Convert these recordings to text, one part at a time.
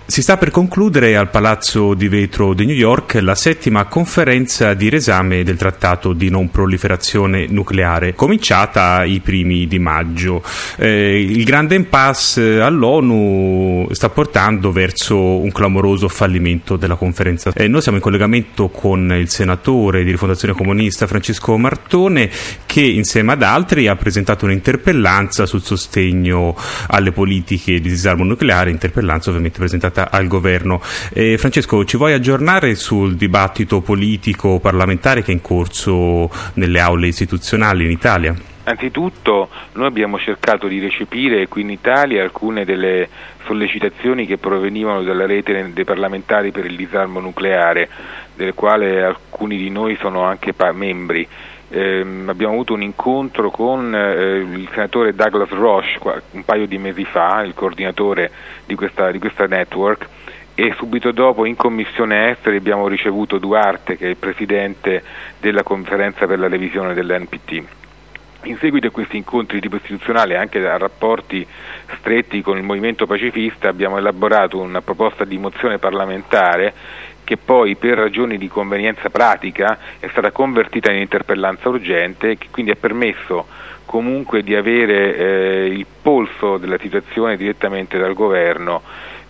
Si sta per concludere al Palazzo di Vetro di New York la 7ª conferenza di riesame del Trattato di non proliferazione nucleare, cominciata i primi di maggio. Il grande impasse all'ONU sta portando verso un clamoroso fallimento della conferenza. Noi siamo in collegamento con il senatore di Rifondazione Comunista Francesco Martone, che insieme ad altri ha presentato un'interpellanza sul sostegno alle politiche di disarmo nucleare, interpellanza ovviamente presentata al governo. Francesco, ci vuoi aggiornare sul dibattito politico parlamentare che è in corso nelle aule istituzionali in Italia? Anzitutto noi abbiamo cercato di recepire qui in Italia alcune delle sollecitazioni che provenivano dalla rete dei parlamentari per il disarmo nucleare, del quale alcuni di noi sono anche membri. Abbiamo avuto un incontro con il senatore Douglas Roche un paio di mesi fa, il coordinatore di questa network, e subito dopo in Commissione Esteri abbiamo ricevuto Duarte, che è il presidente della conferenza per la revisione dell'NPT. In seguito a questi incontri di tipo istituzionale, anche a rapporti stretti con il movimento pacifista, abbiamo elaborato una proposta di mozione parlamentare che poi per ragioni di convenienza pratica è stata convertita in interpellanza urgente, che quindi ha permesso comunque di avere il polso della situazione direttamente dal governo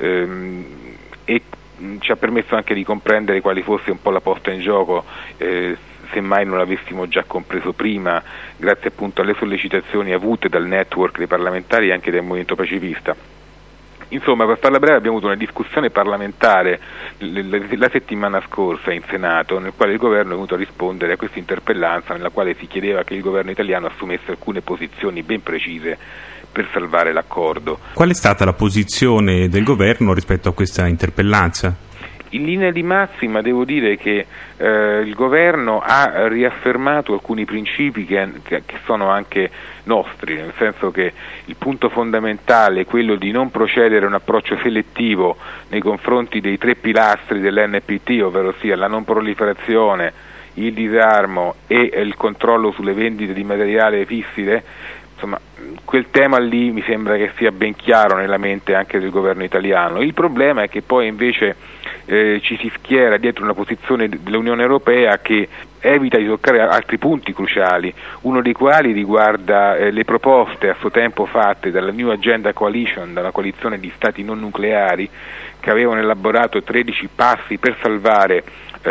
e ci ha permesso anche di comprendere quali fosse un po' la posta in gioco, semmai non l'avessimo già compreso prima, grazie appunto alle sollecitazioni avute dal network dei parlamentari e anche del movimento pacifista. Insomma, per farla breve, abbiamo avuto una discussione parlamentare la settimana scorsa in Senato, nel quale il governo è venuto a rispondere a questa interpellanza, nella quale si chiedeva che il governo italiano assumesse alcune posizioni ben precise per salvare l'accordo. Qual è stata la posizione del governo rispetto a questa interpellanza? In linea di massima devo dire che il governo ha riaffermato alcuni principi che sono anche nostri, nel senso che il punto fondamentale è quello di non procedere a un approccio selettivo nei confronti dei 3 pilastri dell'NPT, ovvero sia la non proliferazione, il disarmo e il controllo sulle vendite di materiale fissile. Insomma, quel tema lì mi sembra che sia ben chiaro nella mente anche del governo italiano. Il problema è che poi invece ci si schiera dietro una posizione dell'Unione Europea che evita di toccare altri punti cruciali, uno dei quali riguarda le proposte a suo tempo fatte dalla New Agenda Coalition, dalla coalizione di stati non nucleari, che avevano elaborato 13 passi per salvare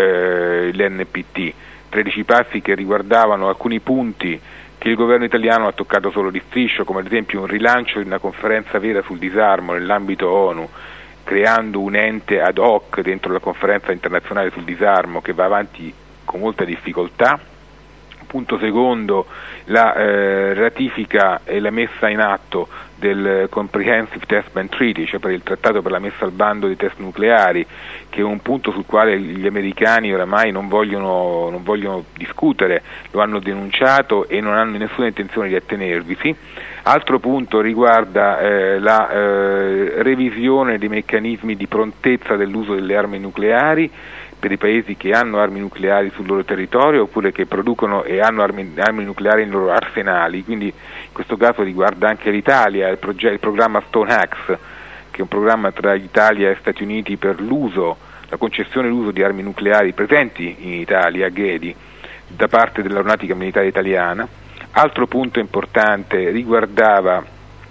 l'NPT, 13 passi che riguardavano alcuni punti che il governo italiano ha toccato solo di striscio, come ad esempio un rilancio di una conferenza vera sul disarmo nell'ambito ONU, creando un ente ad hoc dentro la conferenza internazionale sul disarmo che va avanti con molta difficoltà. Punto secondo, la ratifica e la messa in atto del Comprehensive Test Ban Treaty, cioè per il trattato per la messa al bando dei test nucleari, che è un punto sul quale gli americani oramai non vogliono discutere, lo hanno denunciato e non hanno nessuna intenzione di attenervisi. Altro punto riguarda la revisione dei meccanismi di prontezza dell'uso delle armi nucleari per i paesi che hanno armi nucleari sul loro territorio oppure che producono e hanno armi nucleari nei loro arsenali, quindi in questo caso riguarda anche l'Italia, il programma Stone Axe, che è un programma tra Italia e Stati Uniti per la concessione e l'uso di armi nucleari presenti in Italia, a Ghedi, da parte dell'aeronautica militare italiana. Altro punto importante riguardava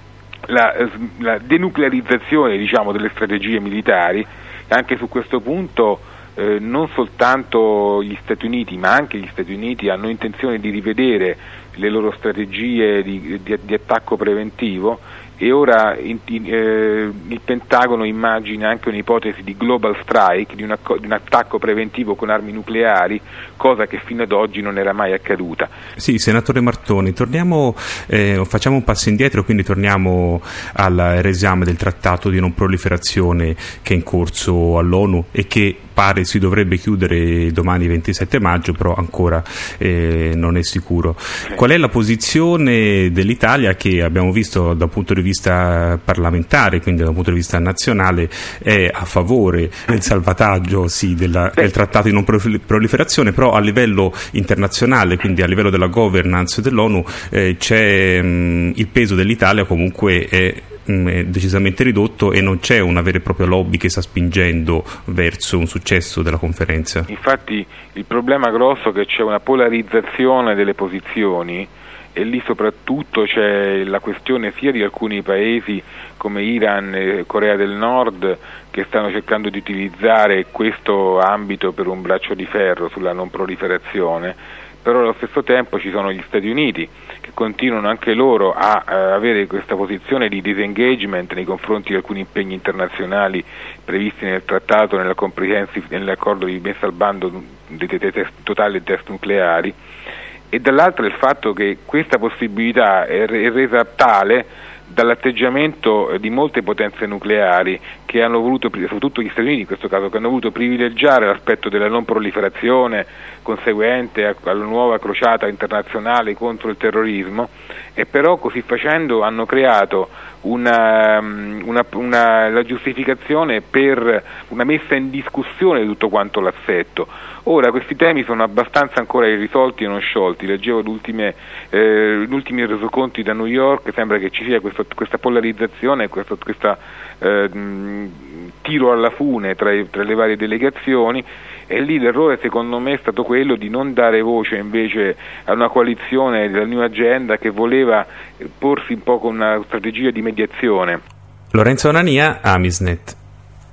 la denuclearizzazione, delle strategie militari. Anche su questo punto non soltanto gli Stati Uniti, ma anche gli Stati Uniti hanno intenzione di rivedere le loro strategie di attacco preventivo e ora il Pentagono immagina anche un'ipotesi di global strike, di un attacco preventivo con armi nucleari, cosa che fino ad oggi non era mai accaduta. Sì, senatore Martoni, facciamo un passo indietro, quindi torniamo al riesame del trattato di non proliferazione che è in corso all'ONU e che pare si dovrebbe chiudere domani 27 maggio, però ancora non è sicuro. Qual è la posizione dell'Italia, che abbiamo visto dal punto di vista parlamentare, quindi dal punto di vista nazionale, è a favore del salvataggio del trattato di non proliferazione, però a livello internazionale, quindi a livello della governance dell'ONU, c'è il peso dell'Italia comunque è è decisamente ridotto e non c'è una vera e propria lobby che sta spingendo verso un successo della conferenza. Infatti il problema grosso è che c'è una polarizzazione delle posizioni, e lì soprattutto c'è la questione sia di alcuni paesi come Iran e Corea del Nord che stanno cercando di utilizzare questo ambito per un braccio di ferro sulla non proliferazione, però allo stesso tempo ci sono gli Stati Uniti che continuano anche loro a avere questa posizione di disengagement nei confronti di alcuni impegni internazionali previsti nel trattato, nell'accordo di messa al bando totale dei test nucleari, e dall'altro il fatto che questa possibilità è resa tale dall'atteggiamento di molte potenze nucleari che hanno voluto, soprattutto gli Stati Uniti in questo caso, che hanno voluto privilegiare l'aspetto della non proliferazione conseguente alla nuova crociata internazionale contro il terrorismo, e però così facendo hanno creato la giustificazione per una messa in discussione di tutto quanto l'assetto. Ora questi temi sono abbastanza ancora irrisolti e non sciolti. Leggevo gli ultimi resoconti da New York, sembra che ci sia questa polarizzazione, questo tiro alla fune tra le varie delegazioni, e lì l'errore secondo me è stato quello di non dare voce invece a una coalizione della New Agenda che voleva porsi un po' con una strategia di mediazione. Lorenzo Anania, Amisnet.